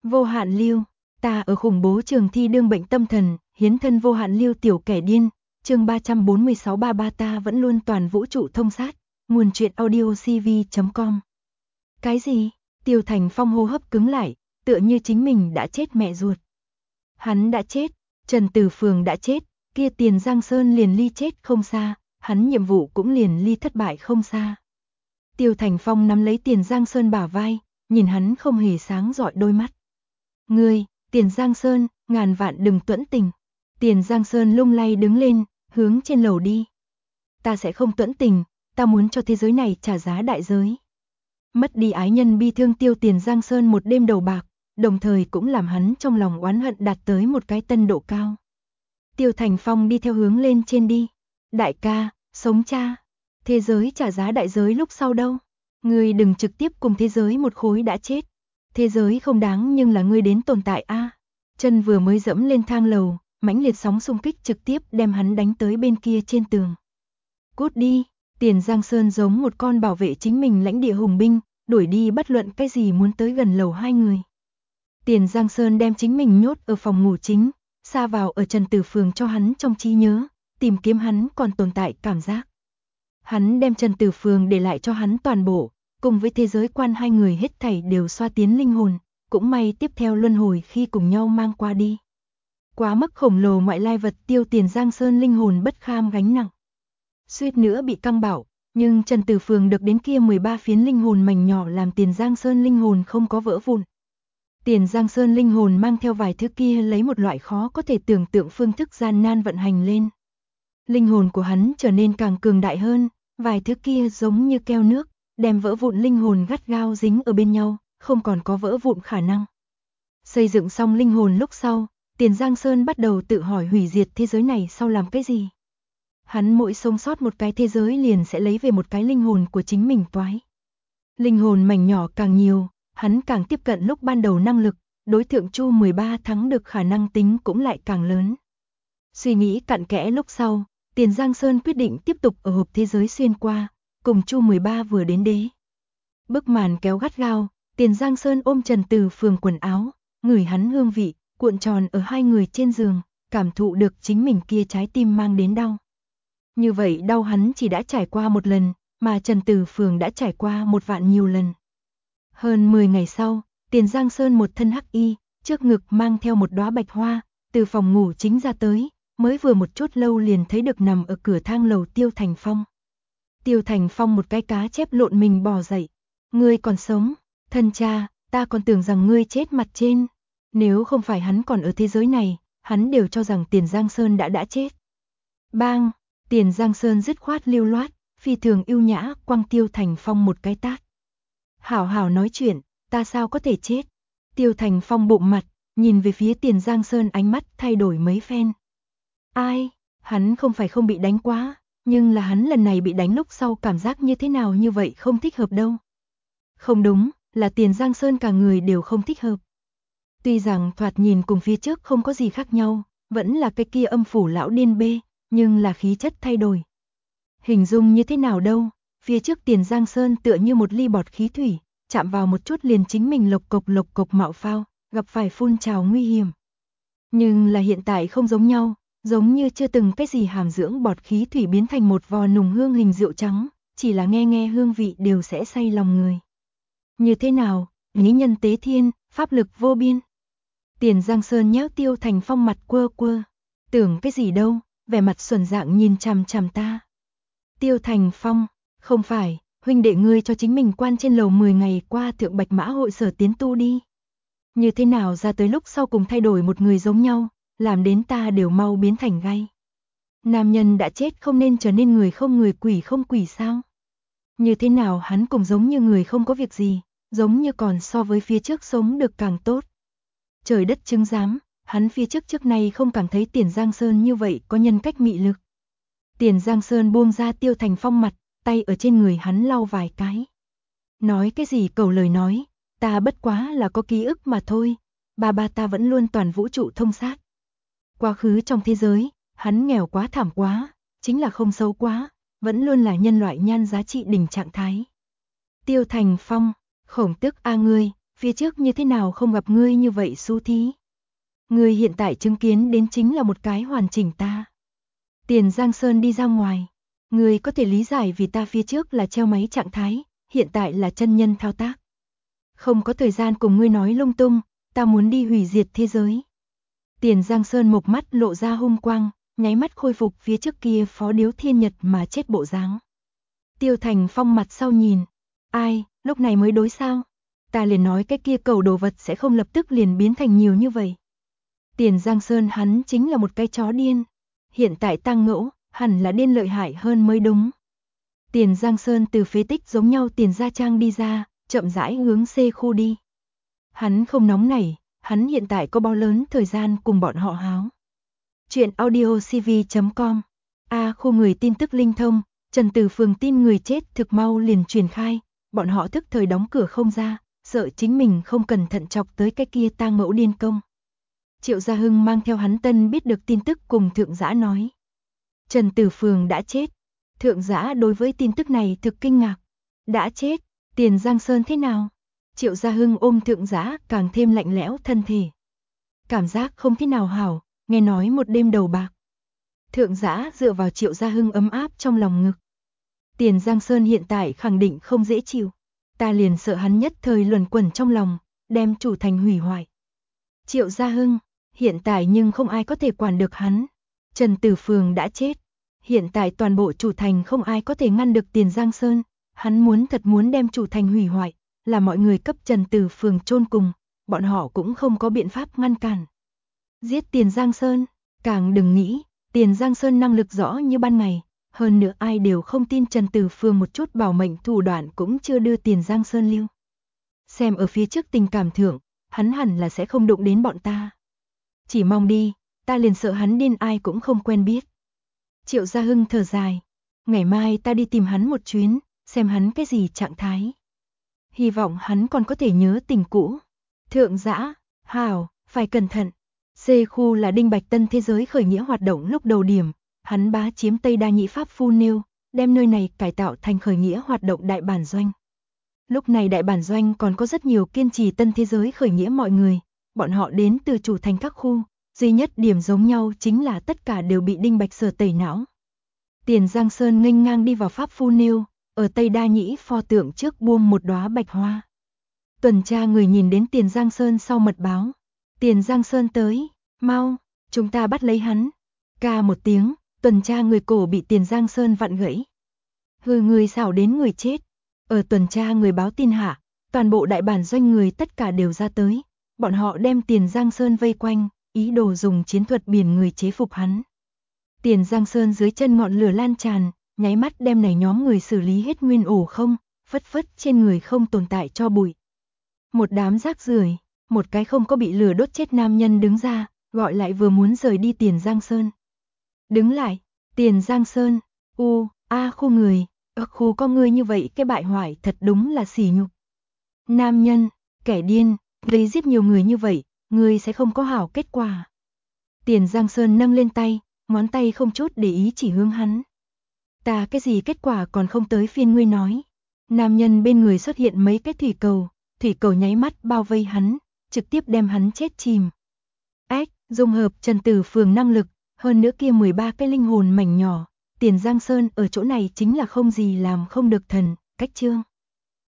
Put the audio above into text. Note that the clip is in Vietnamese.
Vô hạn lưu, ta ở khủng bố trường thi đương bệnh tâm thần, hiến thân vô hạn lưu tiểu kẻ điên, chương 346 ta vẫn luôn toàn vũ trụ thông sát, nguồn truyện audio cv.com. Cái gì? Tiêu Thành Phong hô hấp cứng lại, tựa như chính mình đã chết mẹ ruột. Hắn đã chết, Trần Tử Phường đã chết, kia Tiền Giang Sơn liền ly chết không xa, hắn nhiệm vụ cũng liền ly thất bại không xa. Tiêu Thành Phong nắm lấy Tiền Giang Sơn bả vai, nhìn hắn không hề sáng rọi đôi mắt. Ngươi, Tiền Giang Sơn, ngàn vạn đừng tuẫn tình. Tiền Giang Sơn lung lay đứng lên, hướng trên lầu đi. Ta sẽ không tuẫn tình, ta muốn cho thế giới này trả giá đại giới. Mất đi ái nhân bi thương tiêu Tiền Giang Sơn một đêm đầu bạc, đồng thời cũng làm hắn trong lòng oán hận đạt tới một cái tân độ cao. Tiêu Thành Phong đi theo hướng lên trên đi. Đại ca, sống cha. Thế giới trả giá đại giới lúc sau đâu? Ngươi đừng trực tiếp cùng thế giới một khối đã chết. Thế giới không đáng nhưng là ngươi đến tồn tại a. Chân vừa mới dẫm lên thang lầu, mãnh liệt sóng xung kích trực tiếp đem hắn đánh tới bên kia trên tường. Cút đi, Tiền Giang Sơn giống một con bảo vệ chính mình lãnh địa hùng binh, đuổi đi bất luận cái gì muốn tới gần lầu hai người. Tiền Giang Sơn đem chính mình nhốt ở phòng ngủ chính, xa vào ở Trần Tử Phường cho hắn trong trí nhớ, tìm kiếm hắn còn tồn tại cảm giác. Hắn đem Trần Tử Phường để lại cho hắn toàn bộ, cùng với thế giới quan hai người hết thảy đều xoa tiến linh hồn, cũng may tiếp theo luân hồi khi cùng nhau mang qua đi. Quá mức khổng lồ ngoại lai vật tiêu Tiền Giang Sơn linh hồn bất kham gánh nặng. Suýt nữa bị căng bảo, nhưng Trần Tử Phường được đến kia 13 phiến linh hồn mảnh nhỏ làm Tiền Giang Sơn linh hồn không có vỡ vụn. Tiền Giang Sơn linh hồn mang theo vài thứ kia lấy một loại khó có thể tưởng tượng phương thức gian nan vận hành lên. Linh hồn của hắn trở nên càng cường đại hơn, vài thứ kia giống như keo nước, đem vỡ vụn linh hồn gắt gao dính ở bên nhau, không còn có vỡ vụn khả năng. Xây dựng xong linh hồn lúc sau, Tiền Giang Sơn bắt đầu tự hỏi hủy diệt thế giới này sau làm cái gì. Hắn mỗi sống sót một cái thế giới liền sẽ lấy về một cái linh hồn của chính mình toái. Linh hồn mảnh nhỏ càng nhiều, hắn càng tiếp cận lúc ban đầu năng lực, đối thượng Chu 13 thắng được khả năng tính cũng lại càng lớn. Suy nghĩ cặn kẽ lúc sau, Tiền Giang Sơn quyết định tiếp tục ở hộp thế giới xuyên qua, cùng Chu 13 vừa đến đế. Bức màn kéo gắt gao, Tiền Giang Sơn ôm Trần Tử Phường quần áo, ngửi hắn hương vị, cuộn tròn ở hai người trên giường, cảm thụ được chính mình kia trái tim mang đến đau. Như vậy đau hắn chỉ đã trải qua một lần, mà Trần Tử Phường đã trải qua một vạn nhiều lần. Hơn 10 ngày sau, Tiền Giang Sơn một thân hắc y, trước ngực mang theo một đóa bạch hoa, từ phòng ngủ chính ra tới, mới vừa một chút lâu liền thấy được nằm ở cửa thang lầu Tiêu Thành Phong. Tiêu Thành Phong một cái cá chép lộn mình bò dậy. Ngươi còn sống, thân cha, ta còn tưởng rằng ngươi chết mặt trên. Nếu không phải hắn còn ở thế giới này, hắn đều cho rằng Tiền Giang Sơn đã chết. Bang, Tiền Giang Sơn dứt khoát lưu loát, phi thường ưu nhã quăng Tiêu Thành Phong một cái tát. Hảo hảo nói chuyện, ta sao có thể chết? Tiêu Thành Phong bụng mặt, nhìn về phía Tiền Giang Sơn ánh mắt thay đổi mấy phen. Ai, hắn không phải không bị đánh quá, nhưng là hắn lần này bị đánh lúc sau cảm giác như thế nào như vậy không thích hợp đâu. Không đúng, là Tiền Giang Sơn cả người đều không thích hợp. Tuy rằng thoạt nhìn cùng phía trước không có gì khác nhau, vẫn là cái kia âm phủ lão điên bê, nhưng là khí chất thay đổi. Hình dung như thế nào đâu, phía trước Tiền Giang Sơn tựa như một ly bọt khí thủy, chạm vào một chút liền chính mình lộc cộc mạo phao, gặp phải phun trào nguy hiểm. Nhưng là hiện tại không giống nhau, giống như chưa từng cái gì hàm dưỡng bọt khí thủy biến thành một vò nùng hương hình rượu trắng, chỉ là nghe hương vị đều sẽ say lòng người. Như thế nào, lý nhân tế thiên, pháp lực vô biên. Tiền Giang Sơn nhéo Tiêu Thành Phong mặt quơ quơ, tưởng cái gì đâu, vẻ mặt xuẩn dạng nhìn chằm chằm ta. Tiêu Thành Phong, không phải, huynh đệ ngươi cho chính mình quan trên lầu 10 ngày qua thượng Bạch Mã hội sở tiến tu đi. Như thế nào ra tới lúc sau cùng thay đổi một người giống nhau, làm đến ta đều mau biến thành gay. Nam nhân đã chết không nên trở nên người không người quỷ không quỷ sao? Như thế nào hắn cũng giống như người không có việc gì, giống như còn so với phía trước sống được càng tốt. Trời đất chứng giám, hắn phía trước nay không cảm thấy Tiền Giang Sơn như vậy có nhân cách mị lực. Tiền Giang Sơn buông ra Tiêu Thành Phong mặt, tay ở trên người hắn lau vài cái. Nói cái gì cầu lời nói, ta bất quá là có ký ức mà thôi, ba ta vẫn luôn toàn vũ trụ thông sát. Quá khứ trong thế giới, hắn nghèo quá thảm quá, chính là không xấu quá, vẫn luôn là nhân loại nhan giá trị đỉnh trạng thái. Tiêu Thành Phong, khổng tức a ngươi, phía trước như thế nào không gặp ngươi như vậy xú thí. Ngươi hiện tại chứng kiến đến chính là một cái hoàn chỉnh ta. Tiền Giang Sơn đi ra ngoài. Ngươi có thể lý giải vì ta phía trước là treo máy trạng thái, hiện tại là chân nhân thao tác. Không có thời gian cùng ngươi nói lung tung, ta muốn đi hủy diệt thế giới. Tiền Giang Sơn mộc mắt lộ ra hung quang, nháy mắt khôi phục phía trước kia Phó Điếu Thiên Nhật mà chết bộ dáng. Tiêu Thành Phong mặt sau nhìn, ai, lúc này mới đối sao? Ta liền nói cái kia cầu đồ vật sẽ không lập tức liền biến thành nhiều như vậy. Tiền Giang Sơn hắn chính là một cái chó điên. Hiện tại Tăng Ngẫu, hẳn là điên lợi hại hơn mới đúng. Tiền Giang Sơn từ phế tích giống nhau Tiền Gia Trang đi ra, chậm rãi hướng C khu đi. Hắn không nóng nảy, hắn hiện tại có bao lớn thời gian cùng bọn họ háo. Chuyện audiocv.com. Khu người tin tức linh thông, Trần Tử Phường tin người chết thực mau liền truyền khai, bọn họ thức thời đóng cửa không ra, sợ chính mình không cẩn thận chọc tới cái kia Tang Mẫu điên công. Triệu Gia Hưng mang theo hắn tân biết được tin tức cùng Thượng Giã nói. Trần Tử Phường đã chết. Thượng Giã đối với tin tức này thực kinh ngạc. Đã chết, Tiền Giang Sơn thế nào? Triệu Gia Hưng ôm Thượng Giã càng thêm lạnh lẽo thân thể. Cảm giác không thế nào hảo, nghe nói một đêm đầu bạc. Thượng Giã dựa vào Triệu Gia Hưng ấm áp trong lòng ngực. Tiền Giang Sơn hiện tại khẳng định không dễ chịu. Ta liền sợ hắn nhất thời luẩn quẩn trong lòng, đem chủ thành hủy hoại. Triệu Gia Hưng, hiện tại nhưng không ai có thể quản được hắn. Trần Tử Phường đã chết. Hiện tại toàn bộ chủ thành không ai có thể ngăn được Tiền Giang Sơn. Hắn thật muốn đem chủ thành hủy hoại, là mọi người cấp Trần Tử Phường chôn cùng, bọn họ cũng không có biện pháp ngăn cản. Giết Tiền Giang Sơn, càng đừng nghĩ, Tiền Giang Sơn năng lực rõ như ban ngày, hơn nữa ai đều không tin Trần Tử Phường một chút bảo mệnh thủ đoạn cũng chưa đưa Tiền Giang Sơn lưu. Xem ở phía trước tình cảm thượng, hắn hẳn là sẽ không đụng đến bọn ta. Chỉ mong đi, ta liền sợ hắn điên ai cũng không quen biết. Triệu Gia Hưng thở dài, ngày mai ta đi tìm hắn một chuyến, xem hắn cái gì trạng thái. Hy vọng hắn còn có thể nhớ tình cũ. Thượng Giã, hảo, phải cẩn thận. C khu là Đinh Bạch Tân thế giới khởi nghĩa hoạt động lúc đầu điểm, hắn bá chiếm Tây Đa Nhĩ Pháp Phu Nêu, đem nơi này cải tạo thành khởi nghĩa hoạt động đại bản doanh. Lúc này đại bản doanh còn có rất nhiều kiên trì tân thế giới khởi nghĩa mọi người, bọn họ đến từ chủ thành các khu, duy nhất điểm giống nhau chính là tất cả đều bị Đinh Bạch sở tẩy não. Tiền Giang Sơn nghênh ngang đi vào Pháp Phu Nêu, ở Tây Đa Nhĩ pho tượng trước buông một đóa bạch hoa. Tuần tra người nhìn đến Tiền Giang Sơn sau mật báo. Tiền Giang Sơn tới, mau, chúng ta bắt lấy hắn. Ca một tiếng, tuần tra người cổ bị Tiền Giang Sơn vặn gãy. Hừ, người xảo đến người chết. Ở tuần tra người báo tin hạ, toàn bộ đại bản doanh người tất cả đều ra tới. Bọn họ đem Tiền Giang Sơn vây quanh, ý đồ dùng chiến thuật biển người chế phục hắn. Tiền Giang Sơn dưới chân ngọn lửa lan tràn, nháy mắt đem này nhóm người xử lý hết nguyên ổ không, phất phất trên người không tồn tại cho bụi. Một đám rác rưởi, một cái không có bị lửa đốt chết nam nhân đứng ra, gọi lại vừa muốn rời đi Tiền Giang Sơn. Đứng lại, Tiền Giang Sơn, khu người, khu có người như vậy cái bại hoại thật đúng là sỉ nhục. Nam nhân, kẻ điên, gây giết nhiều người như vậy, người sẽ không có hảo kết quả. Tiền Giang Sơn nâng lên tay, ngón tay không chút để ý chỉ hướng hắn. Ta cái gì kết quả còn không tới phiên ngươi nói. Nam nhân bên người xuất hiện mấy cái thủy cầu nháy mắt bao vây hắn, trực tiếp đem hắn chết chìm. Dung hợp Trần Tử Phường năng lực, hơn nữa kia 13 cái linh hồn mảnh nhỏ, Tiền Giang Sơn ở chỗ này chính là không gì làm không được thần, cách chương.